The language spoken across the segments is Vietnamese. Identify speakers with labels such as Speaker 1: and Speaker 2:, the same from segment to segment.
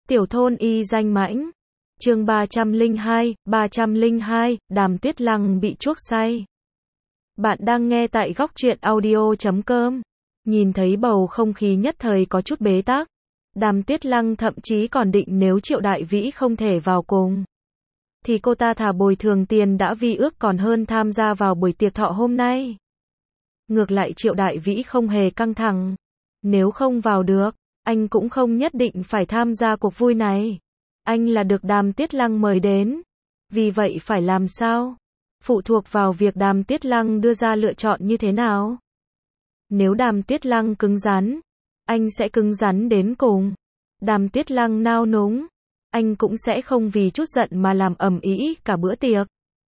Speaker 1: Tiểu thôn y danh mãnh. Chương 302, Đàm Tuyết Lăng bị chuốc say. Bạn đang nghe tại góc truyện audio.com. Nhìn thấy bầu không khí nhất thời có chút bế tắc. Đàm Tuyết Lăng thậm chí còn định nếu Triệu Đại Vĩ không thể vào cùng, thì cô ta thà bồi thường tiền đã vi ước còn hơn tham gia vào buổi tiệc thọ hôm nay. Ngược lại Triệu Đại Vĩ không hề căng thẳng. Nếu không vào được, anh cũng không nhất định phải tham gia cuộc vui này. Anh là được Đàm Tuyết Lăng mời đến. Vì vậy phải làm sao? Phụ thuộc vào việc Đàm Tuyết Lăng đưa ra lựa chọn như thế nào. Nếu Đàm Tuyết Lăng cứng rắn, anh sẽ cứng rắn đến cùng. Đàm Tuyết Lăng nao núng, anh cũng sẽ không vì chút giận mà làm ầm ĩ cả bữa tiệc.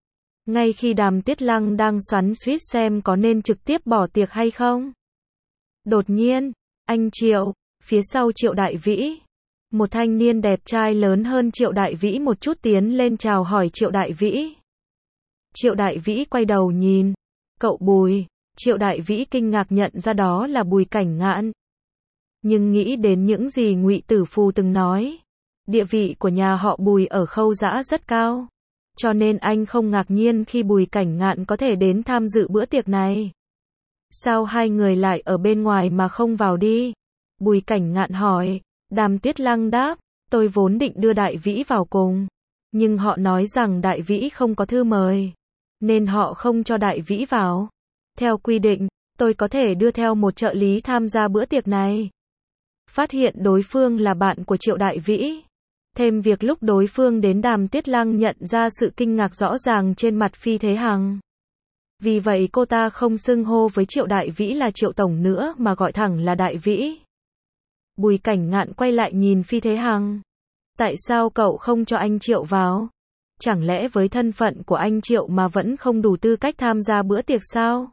Speaker 1: Ngay khi Đàm Tuyết Lăng đang xoắn xuýt xem có nên trực tiếp bỏ tiệc hay không, đột nhiên, anh Triệu, phía sau Triệu Đại Vĩ, một thanh niên đẹp trai lớn hơn Triệu Đại Vĩ một chút tiến lên chào hỏi Triệu Đại Vĩ. Triệu Đại Vĩ quay đầu nhìn, cậu Bùi. Triệu Đại Vĩ kinh ngạc nhận ra đó là Bùi Cảnh Ngạn. Nhưng nghĩ đến những gì Ngụy Tử Phù từng nói, địa vị của nhà họ Bùi ở Khâu Dã rất cao, cho nên anh không ngạc nhiên khi Bùi Cảnh Ngạn có thể đến tham dự bữa tiệc này. Sao hai người lại ở bên ngoài mà không vào đi? Bùi Cảnh Ngạn hỏi. Đàm Tuyết Lăng đáp, tôi vốn định đưa Đại Vĩ vào cùng, nhưng họ nói rằng Đại Vĩ không có thư mời, nên họ không cho Đại Vĩ vào. Theo quy định, tôi có thể đưa theo một trợ lý tham gia bữa tiệc này. Phát hiện đối phương là bạn của Triệu Đại Vĩ, thêm việc lúc đối phương đến Đàm Tuyết Lăng nhận ra sự kinh ngạc rõ ràng trên mặt Phi Thế Hằng. Vì vậy cô ta không xưng hô với Triệu Đại Vĩ là Triệu Tổng nữa mà gọi thẳng là Đại Vĩ. Bùi Cảnh Ngạn quay lại nhìn Phi Thế Hằng. Tại sao cậu không cho anh Triệu vào? Chẳng lẽ với thân phận của anh Triệu mà vẫn không đủ tư cách tham gia bữa tiệc sao?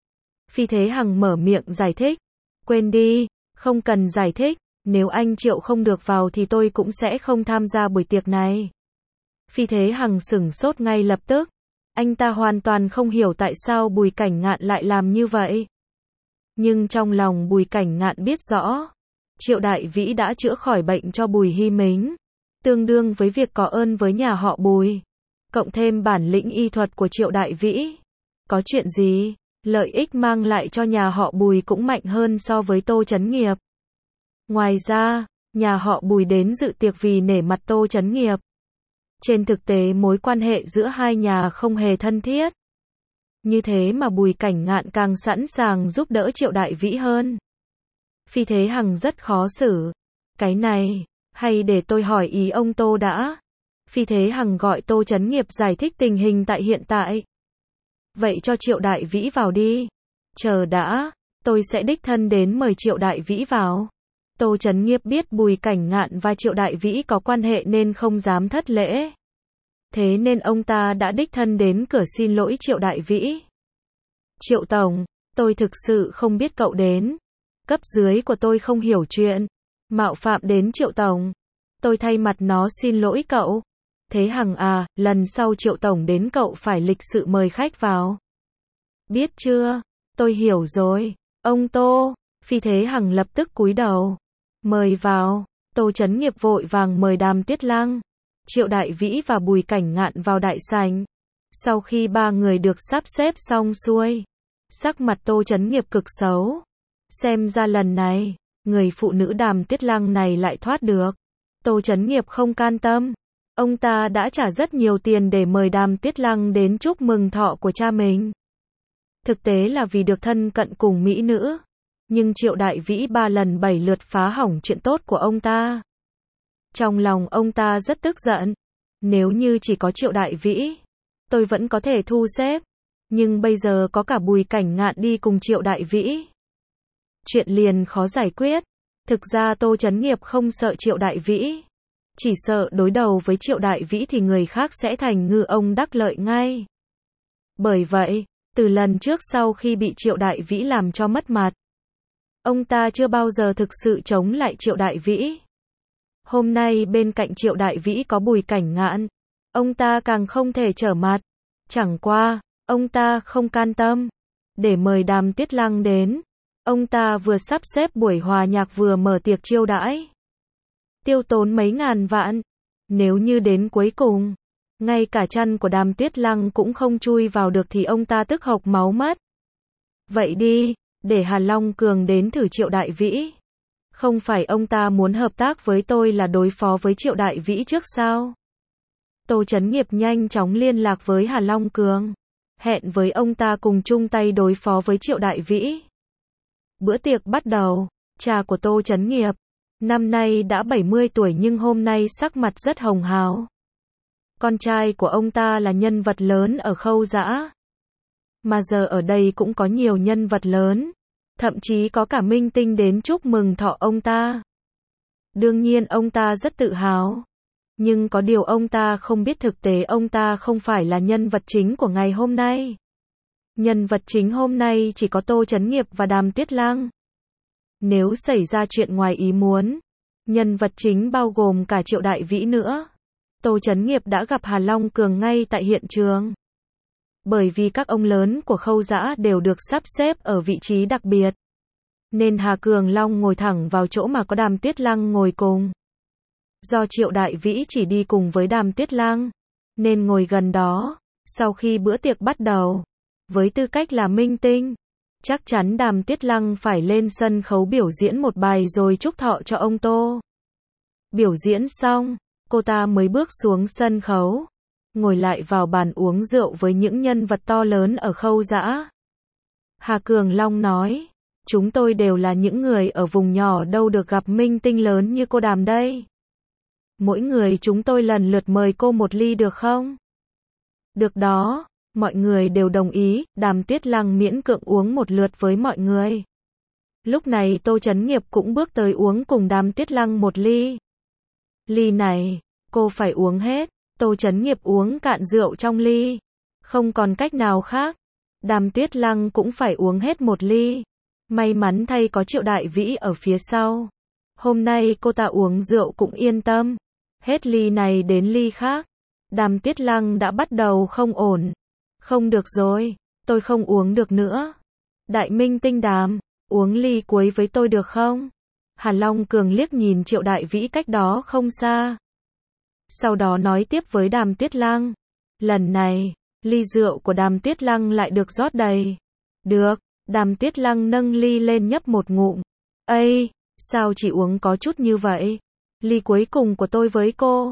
Speaker 1: Phi Thế Hằng mở miệng giải thích. Quên đi, không cần giải thích, nếu anh Triệu không được vào thì tôi cũng sẽ không tham gia buổi tiệc này. Phi Thế Hằng sửng sốt ngay lập tức. Anh ta hoàn toàn không hiểu tại sao Bùi Cảnh Ngạn lại làm như vậy. Nhưng trong lòng Bùi Cảnh Ngạn biết rõ, Triệu Đại Vĩ đã chữa khỏi bệnh cho Bùi Hi Mính, tương đương với việc có ơn với nhà họ Bùi, cộng thêm bản lĩnh y thuật của Triệu Đại Vĩ. Có chuyện gì, lợi ích mang lại cho nhà họ Bùi cũng mạnh hơn so với Tô Chấn Nghiệp. Ngoài ra, nhà họ Bùi đến dự tiệc vì nể mặt Tô Chấn Nghiệp. Trên thực tế mối quan hệ giữa hai nhà không hề thân thiết. Như thế mà Bùi Cảnh Ngạn càng sẵn sàng giúp đỡ Triệu Đại Vĩ hơn. Phi Thế Hằng rất khó xử. Cái này, hay để tôi hỏi ý ông Tô đã. Phi Thế Hằng gọi Tô Chấn Nghiệp giải thích tình hình tại hiện tại. Vậy cho Triệu Đại Vĩ vào đi. Chờ đã, tôi sẽ đích thân đến mời Triệu Đại Vĩ vào. Tô Chấn Nghiệp biết Bùi Cảnh Ngạn và Triệu Đại Vĩ có quan hệ nên không dám thất lễ. Thế nên ông ta đã đích thân đến cửa xin lỗi Triệu Đại Vĩ. Triệu Tổng, tôi thực sự không biết cậu đến. Cấp dưới của tôi không hiểu chuyện, mạo phạm đến Triệu Tổng. Tôi thay mặt nó xin lỗi cậu. Thế Hằng à, lần sau Triệu Tổng đến cậu phải lịch sự mời khách vào. Biết chưa? Tôi hiểu rồi. Ông Tô. Phi Thế Hằng lập tức cúi đầu. Mời vào. Tô Chấn Nghiệp vội vàng mời Đàm Tuyết Lăng, Triệu Đại Vĩ và Bùi Cảnh Ngạn vào đại sảnh. Sau khi ba người được sắp xếp xong xuôi, sắc mặt Tô Chấn Nghiệp cực xấu. Xem ra lần này, người phụ nữ Đàm Tuyết Lăng này lại thoát được. Tô Chấn Nghiệp không can tâm. Ông ta đã trả rất nhiều tiền để mời Đàm Tuyết Lăng đến chúc mừng thọ của cha mình. Thực tế là vì được thân cận cùng mỹ nữ. Nhưng Triệu Đại Vĩ 3 lần 7 lượt phá hỏng chuyện tốt của ông ta. Trong lòng ông ta rất tức giận. Nếu như chỉ có Triệu Đại Vĩ, tôi vẫn có thể thu xếp. Nhưng bây giờ có cả Bùi Cảnh Ngạn đi cùng Triệu Đại Vĩ. Chuyện liền khó giải quyết. Thực ra Tô Chấn Nghiệp không sợ Triệu Đại Vĩ. Chỉ sợ đối đầu với Triệu Đại Vĩ thì người khác sẽ thành ngư ông đắc lợi ngay. Bởi vậy, từ lần trước sau khi bị Triệu Đại Vĩ làm cho mất mặt, ông ta chưa bao giờ thực sự chống lại Triệu Đại Vĩ. Hôm nay bên cạnh Triệu Đại Vĩ có Bùi Cảnh Ngạn, ông ta càng không thể trở mặt. Chẳng qua, ông ta không can tâm. Để mời Đàm Tuyết Lăng đến, ông ta vừa sắp xếp buổi hòa nhạc vừa mở tiệc chiêu đãi. tiêu tốn mấy ngàn vạn. Nếu như đến cuối cùng, ngay cả chăn của Đàm Tuyết Lăng cũng không chui vào được thì ông ta tức hộc máu mất. Vậy đi, để Hà Long Cường đến thử Triệu Đại Vĩ. Không phải ông ta muốn hợp tác với tôi là đối phó với Triệu Đại Vĩ trước sao? Tô Chấn Nghiệp nhanh chóng liên lạc với Hà Long Cường, hẹn với ông ta cùng chung tay đối phó với Triệu Đại Vĩ. Bữa tiệc bắt đầu, cha của Tô Chấn Nghiệp, năm nay đã 70 tuổi nhưng hôm nay sắc mặt rất hồng hào. Con trai của ông ta là nhân vật lớn ở Khâu Dã. Mà giờ ở đây cũng có nhiều nhân vật lớn, thậm chí có cả minh tinh đến chúc mừng thọ ông ta. Đương nhiên ông ta rất tự hào. Nhưng có điều ông ta không biết thực tế ông ta không phải là nhân vật chính của ngày hôm nay. Nhân vật chính hôm nay chỉ có Tô Chấn Nghiệp và Đàm Tuyết Lăng. Nếu xảy ra chuyện ngoài ý muốn, nhân vật chính bao gồm cả Triệu Đại Vĩ nữa. Tô Chấn Nghiệp đã gặp Hà Long Cường ngay tại hiện trường. Bởi vì các ông lớn của Khâu Dã đều được sắp xếp ở vị trí đặc biệt, nên Hà Cường Long ngồi thẳng vào chỗ mà có Đàm Tuyết Lăng ngồi cùng. Do Triệu Đại Vĩ chỉ đi cùng với Đàm Tuyết Lăng, nên ngồi gần đó. Sau khi bữa tiệc bắt đầu, với tư cách là minh tinh, chắc chắn Đàm Tuyết Lăng phải lên sân khấu biểu diễn một bài rồi chúc thọ cho ông Tô. Biểu diễn xong, cô ta mới bước xuống sân khấu, ngồi lại vào bàn uống rượu với những nhân vật to lớn ở Khâu Dã. Hà Cường Long nói, chúng tôi đều là những người ở vùng nhỏ đâu được gặp minh tinh lớn như cô Đàm đây. Mỗi người chúng tôi lần lượt mời cô một ly được không? Được đó, mọi người đều đồng ý. Đàm Tuyết Lăng miễn cưỡng uống một lượt với mọi người. Lúc này Tô Chấn Nghiệp cũng bước tới uống cùng Đàm Tuyết Lăng một ly. Ly này, cô phải uống hết. Tô Chấn Nghiệp uống cạn rượu trong ly. Không còn cách nào khác. Đàm Tuyết Lăng cũng phải uống hết một ly. May mắn thay có Triệu Đại Vĩ ở phía sau. Hôm nay cô ta uống rượu cũng yên tâm. Hết ly này đến ly khác. Đàm Tuyết Lăng đã bắt đầu không ổn. Không được rồi, tôi không uống được nữa. Đại minh tinh Đàm, uống ly cuối với tôi được không? Hà Long Cường liếc nhìn Triệu Đại Vĩ cách đó không xa. Sau đó nói tiếp với Đàm Tuyết Lăng. Lần này, ly rượu của Đàm Tuyết Lăng lại được rót đầy. Được, Đàm Tuyết Lăng nâng ly lên nhấp một ngụm. Ây, sao chỉ uống có chút như vậy? Ly cuối cùng của tôi với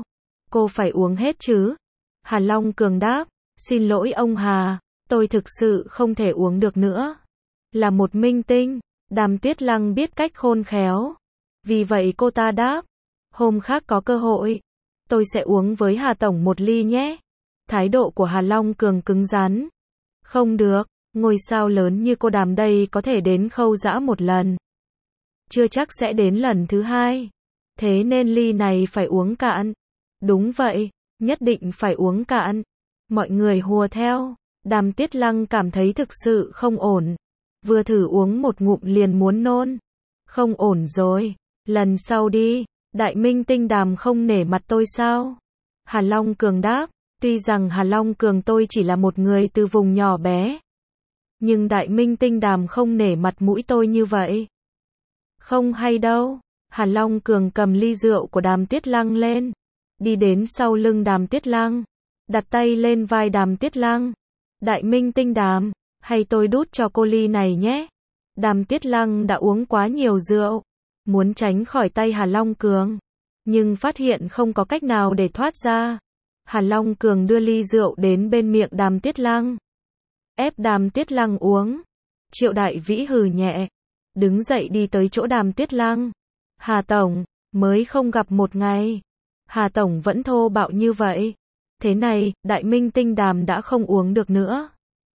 Speaker 1: cô phải uống hết chứ? Hà Long Cường đáp, xin lỗi ông Hà, tôi thực sự không thể uống được nữa. Là một minh tinh, Đàm Tuyết Lăng biết cách khôn khéo. Vì vậy cô ta đáp, hôm khác có cơ hội, tôi sẽ uống với Hà Tổng một ly nhé. Thái độ của Hà Long Cường cứng rắn. Không được, ngôi sao lớn như cô Đàm đây có thể đến Khâu Dã một lần. Chưa chắc sẽ đến lần thứ hai. Thế nên ly này phải uống cạn. Đúng vậy, nhất định phải uống cạn. Mọi người hùa theo. Đàm Tuyết Lăng cảm thấy thực sự không ổn. Vừa thử uống một ngụm liền muốn nôn. Không ổn rồi. Lần sau đi. Đại minh tinh Đàm không nể mặt tôi sao? Hà Long Cường đáp. Tuy rằng Hà Long Cường tôi chỉ là một người từ vùng nhỏ bé. Nhưng đại minh tinh Đàm không nể mặt mũi tôi như vậy. Không hay đâu. Hà Long Cường cầm ly rượu của Đàm Tuyết Lăng lên. Đi đến sau lưng Đàm Tuyết Lăng. Đặt tay lên vai Đàm Tuyết Lăng. Đại minh tinh Đàm, hay tôi đút cho cô ly này nhé. Đàm Tuyết Lăng đã uống quá nhiều rượu. Muốn tránh khỏi tay Hà Long Cường. Nhưng phát hiện không có cách nào để thoát ra. Hà Long Cường đưa ly rượu đến bên miệng Đàm Tuyết Lăng. Ép Đàm Tuyết Lăng uống. Triệu Đại Vĩ hừ nhẹ. Đứng dậy đi tới chỗ Đàm Tuyết Lăng. Hà Tổng, mới không gặp một ngày. Hà Tổng vẫn thô bạo như vậy. Thế này, đại minh tinh Đàm đã không uống được nữa.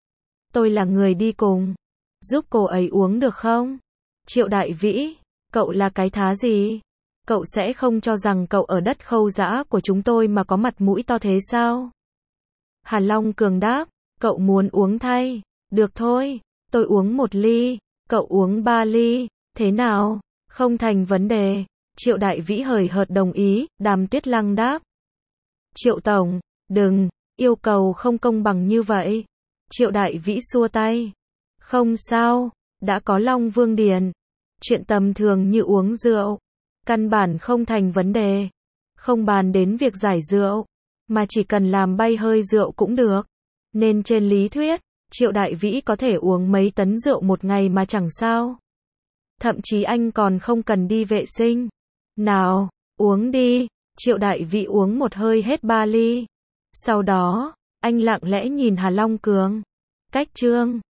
Speaker 1: Tôi là người đi cùng. Giúp cô ấy uống được không? Triệu Đại Vĩ, cậu là cái thá gì? Cậu sẽ không cho rằng cậu ở đất Khâu Dã của chúng tôi mà có mặt mũi to thế sao? Hà Long Cường đáp, cậu muốn uống thay. Được thôi, tôi uống một ly, cậu uống 3 ly, thế nào? Không thành vấn đề. Triệu Đại Vĩ hời hợt đồng ý. Đàm Tuyết Lăng đáp. Triệu Tổng, đừng, yêu cầu không công bằng như vậy. Triệu Đại Vĩ xua tay. Không sao, đã có Long Vương Điền. Chuyện tầm thường như uống rượu. Căn bản không thành vấn đề. Không bàn đến việc giải rượu, mà chỉ cần làm bay hơi rượu cũng được. Nên trên lý thuyết, Triệu Đại Vĩ có thể uống mấy tấn rượu một ngày mà chẳng sao. Thậm chí anh còn không cần đi vệ sinh. Nào, uống đi. Triệu Đại Vĩ uống một hơi hết 3 ly. Sau đó, anh lặng lẽ nhìn Hà Long Cường. Cách chương